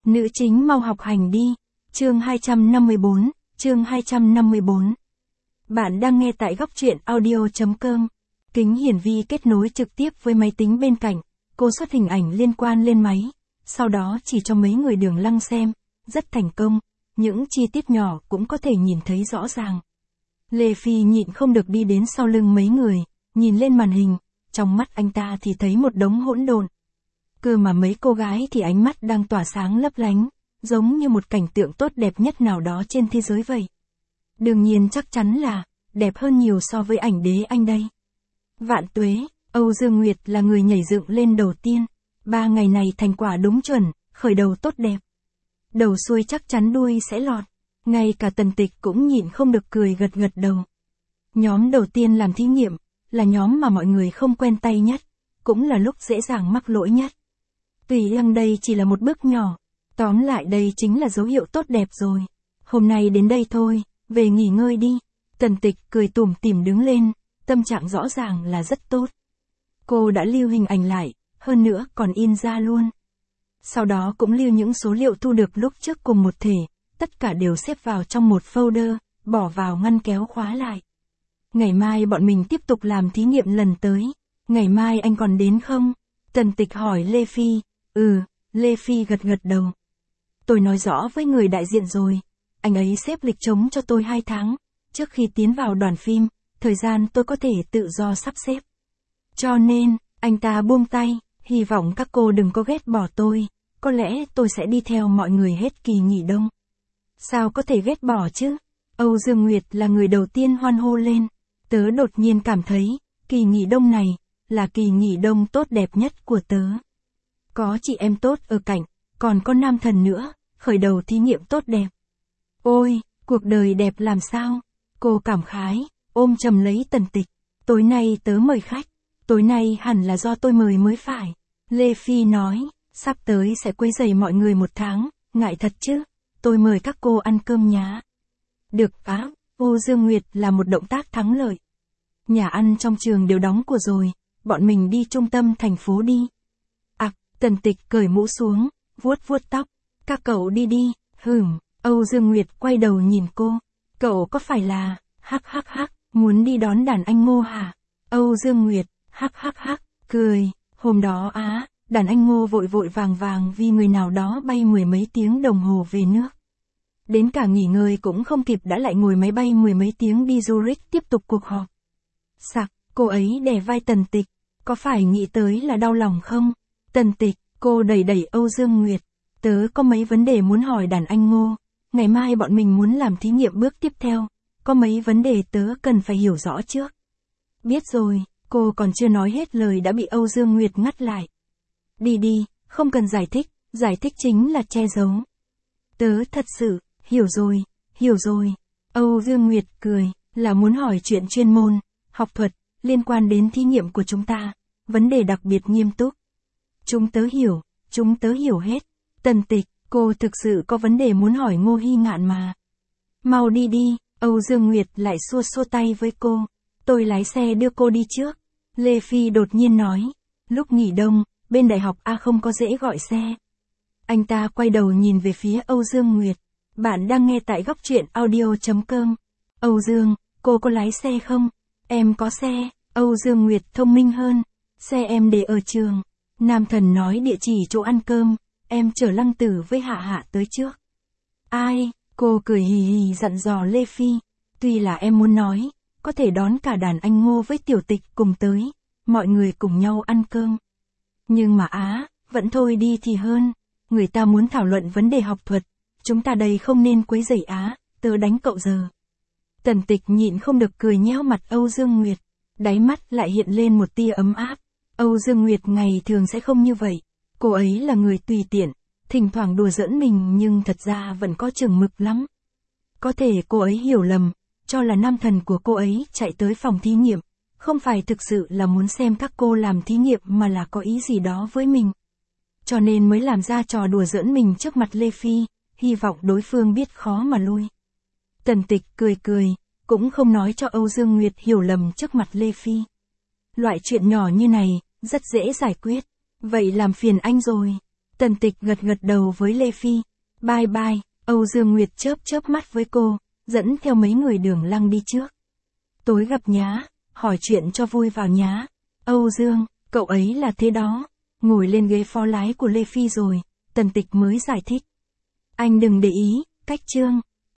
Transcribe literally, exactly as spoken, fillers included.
Nữ chính mau học hành đi. Chương hai trăm năm mươi bốn, chương hai trăm năm mươi bốn. Bạn đang nghe tại góc truyện audio.com. Kính hiển vi kết nối trực tiếp với máy tính bên cạnh, cô xuất hình ảnh liên quan lên máy, sau đó chỉ cho mấy người Đường Lăng xem, rất thành công, những chi tiết nhỏ cũng có thể nhìn thấy rõ ràng. Lê Phi nhịn không được đi đến sau lưng mấy người, nhìn lên màn hình, trong mắt anh ta thì thấy một đống hỗn độn. Cơ mà mấy cô gái thì ánh mắt đang tỏa sáng lấp lánh, giống như một cảnh tượng tốt đẹp nhất nào đó trên thế giới vậy. Đương nhiên chắc chắn là, đẹp hơn nhiều so với ảnh đế anh đây. Vạn tuế, Âu Dương Nguyệt là người nhảy dựng lên đầu tiên. Ba ngày này thành quả đúng chuẩn, khởi đầu tốt đẹp. Đầu xuôi chắc chắn đuôi sẽ lọt. Ngay cả Tần Tịch cũng nhịn không được cười gật gật đầu. Nhóm đầu tiên làm thí nghiệm, là nhóm mà mọi người không quen tay nhất, cũng là lúc dễ dàng mắc lỗi nhất. Tuy rằng đây chỉ là một bước nhỏ, tóm lại đây chính là dấu hiệu tốt đẹp rồi. Hôm nay đến đây thôi, về nghỉ ngơi đi. Tần Tịch cười tủm tỉm đứng lên, tâm trạng rõ ràng là rất tốt. Cô đã lưu hình ảnh lại, hơn nữa còn in ra luôn. Sau đó cũng lưu những số liệu thu được lúc trước cùng một thể, tất cả đều xếp vào trong một folder, bỏ vào ngăn kéo khóa lại. Ngày mai bọn mình tiếp tục làm thí nghiệm lần tới. Ngày mai anh còn đến không? Tần Tịch hỏi Lê Phi. Ừ, Lê Phi gật gật đầu. Tôi nói rõ với người đại diện rồi. Anh ấy xếp lịch trống cho tôi hai tháng. Trước khi tiến vào đoàn phim, thời gian tôi có thể tự do sắp xếp. Cho nên, anh ta buông tay, hy vọng các cô đừng có ghét bỏ tôi. Có lẽ tôi sẽ đi theo mọi người hết kỳ nghỉ đông. Sao có thể ghét bỏ chứ? Âu Dương Nguyệt là người đầu tiên hoan hô lên. Tớ đột nhiên cảm thấy, kỳ nghỉ đông này, là kỳ nghỉ đông tốt đẹp nhất của tớ. Có chị em tốt ở cạnh, còn có nam thần nữa, khởi đầu thí nghiệm tốt đẹp. Ôi, cuộc đời đẹp làm sao? Cô cảm khái, ôm chầm lấy Tần Tịch. Tối nay tớ mời khách, tối nay hẳn là do tôi mời mới phải. Lê Phi nói, sắp tới sẽ quấy rầy mọi người một tháng, ngại thật chứ, tôi mời các cô ăn cơm nhá. Được á, Âu Dương Nguyệt là một động tác thắng lợi. Nhà ăn trong trường đều đóng cửa rồi, bọn mình đi trung tâm thành phố đi. À, Tần Tịch cởi mũ xuống, vuốt vuốt tóc. Các cậu đi đi, hửm, Âu Dương Nguyệt quay đầu nhìn cô. Cậu có phải là, hắc hắc hắc, muốn đi đón đàn anh Ngô hả? Âu Dương Nguyệt, hắc hắc hắc, cười, hôm đó á, đàn anh Ngô vội vội vàng vàng vì người nào đó bay mười mấy tiếng đồng hồ về nước. Đến cả nghỉ ngơi cũng không kịp đã lại ngồi máy bay mười mấy tiếng đi Zurich tiếp tục cuộc họp. Sặc, cô ấy đè vai Tần Tịch, có phải nghĩ tới là đau lòng không? Tần Tịch, cô đẩy đẩy Âu Dương Nguyệt, tớ có mấy vấn đề muốn hỏi đàn anh Ngô, ngày mai bọn mình muốn làm thí nghiệm bước tiếp theo, có mấy vấn đề tớ cần phải hiểu rõ trước. Biết rồi, cô còn chưa nói hết lời đã bị Âu Dương Nguyệt ngắt lại. Đi đi, không cần giải thích, giải thích chính là che giấu. Tớ thật sự, hiểu rồi, hiểu rồi. Âu Dương Nguyệt cười, là muốn hỏi chuyện chuyên môn, học thuật, liên quan đến thí nghiệm của chúng ta, vấn đề đặc biệt nghiêm túc. Chúng tớ hiểu, chúng tớ hiểu hết. Tần Tịch, cô thực sự có vấn đề muốn hỏi Ngô Hy Ngạn mà. Mau đi đi, Âu Dương Nguyệt lại xua xua tay với cô. Tôi lái xe đưa cô đi trước. Lê Phi đột nhiên nói, lúc nghỉ đông, bên đại học A không có dễ gọi xe. Anh ta quay đầu nhìn về phía Âu Dương Nguyệt. Bạn đang nghe tại góc truyện audio.com. Âu Dương, cô có lái xe không? Em có xe. Âu Dương Nguyệt thông minh hơn. Xe em để ở trường. Nam thần nói địa chỉ chỗ ăn cơm. Em chở Lăng Tử với Hạ Hạ tới trước. Ai? Cô cười hì hì dặn dò Lê Phi. Tuy là em muốn nói, có thể đón cả đàn anh Ngô với Tiểu Tịch cùng tới. Mọi người cùng nhau ăn cơm. Nhưng mà á, vẫn thôi đi thì hơn. Người ta muốn thảo luận vấn đề học thuật. Chúng ta đây không nên quấy rầy á, tớ đánh cậu giờ. Tần Tịch nhịn không được cười nhéo mặt Âu Dương Nguyệt. Đáy mắt lại hiện lên một tia ấm áp. Âu Dương Nguyệt ngày thường sẽ không như vậy. Cô ấy là người tùy tiện, thỉnh thoảng đùa giỡn mình nhưng thật ra vẫn có chừng mực lắm. Có thể cô ấy hiểu lầm, cho là nam thần của cô ấy chạy tới phòng thí nghiệm. Không phải thực sự là muốn xem các cô làm thí nghiệm mà là có ý gì đó với mình. Cho nên mới làm ra trò đùa giỡn mình trước mặt Lê Phi, hy vọng đối phương biết khó mà lui. Tần Tịch cười cười, cũng không nói cho Âu Dương Nguyệt hiểu lầm trước mặt Lê Phi. Loại chuyện nhỏ như này, rất dễ giải quyết. Vậy làm phiền anh rồi. Tần Tịch gật gật đầu với Lê Phi. Bye bye, Âu Dương Nguyệt chớp chớp mắt với cô, dẫn theo mấy người Đường Lăng đi trước. Tối gặp nhá, hỏi chuyện cho vui vào nhá. Âu Dương, cậu ấy là thế đó. Ngồi lên ghế phó lái của Lê Phi rồi, Tần Tịch mới giải thích. Anh đừng để ý, cách Trương.